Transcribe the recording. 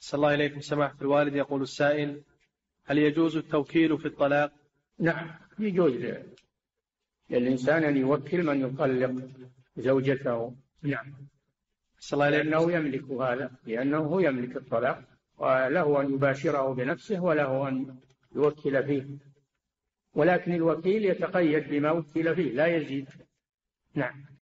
صلى الله إليكم سماحة الوالد. يقول السائل: هل يجوز التوكيل في الطلاق؟ نعم، يجوز للإنسان أن يوكل من يطلق زوجته. نعم، لأنه يملك هذا، لأنه هو يملك الطلاق، وله أن يباشره بنفسه وله أن يوكل فيه، ولكن الوكيل يتقيد بما وكل فيه لا يزيد. نعم.